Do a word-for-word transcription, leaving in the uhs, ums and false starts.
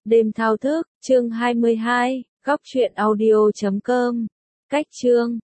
Đêm thao thức, chương hai mươi hai, góc truyện audio chấm com. Cách chương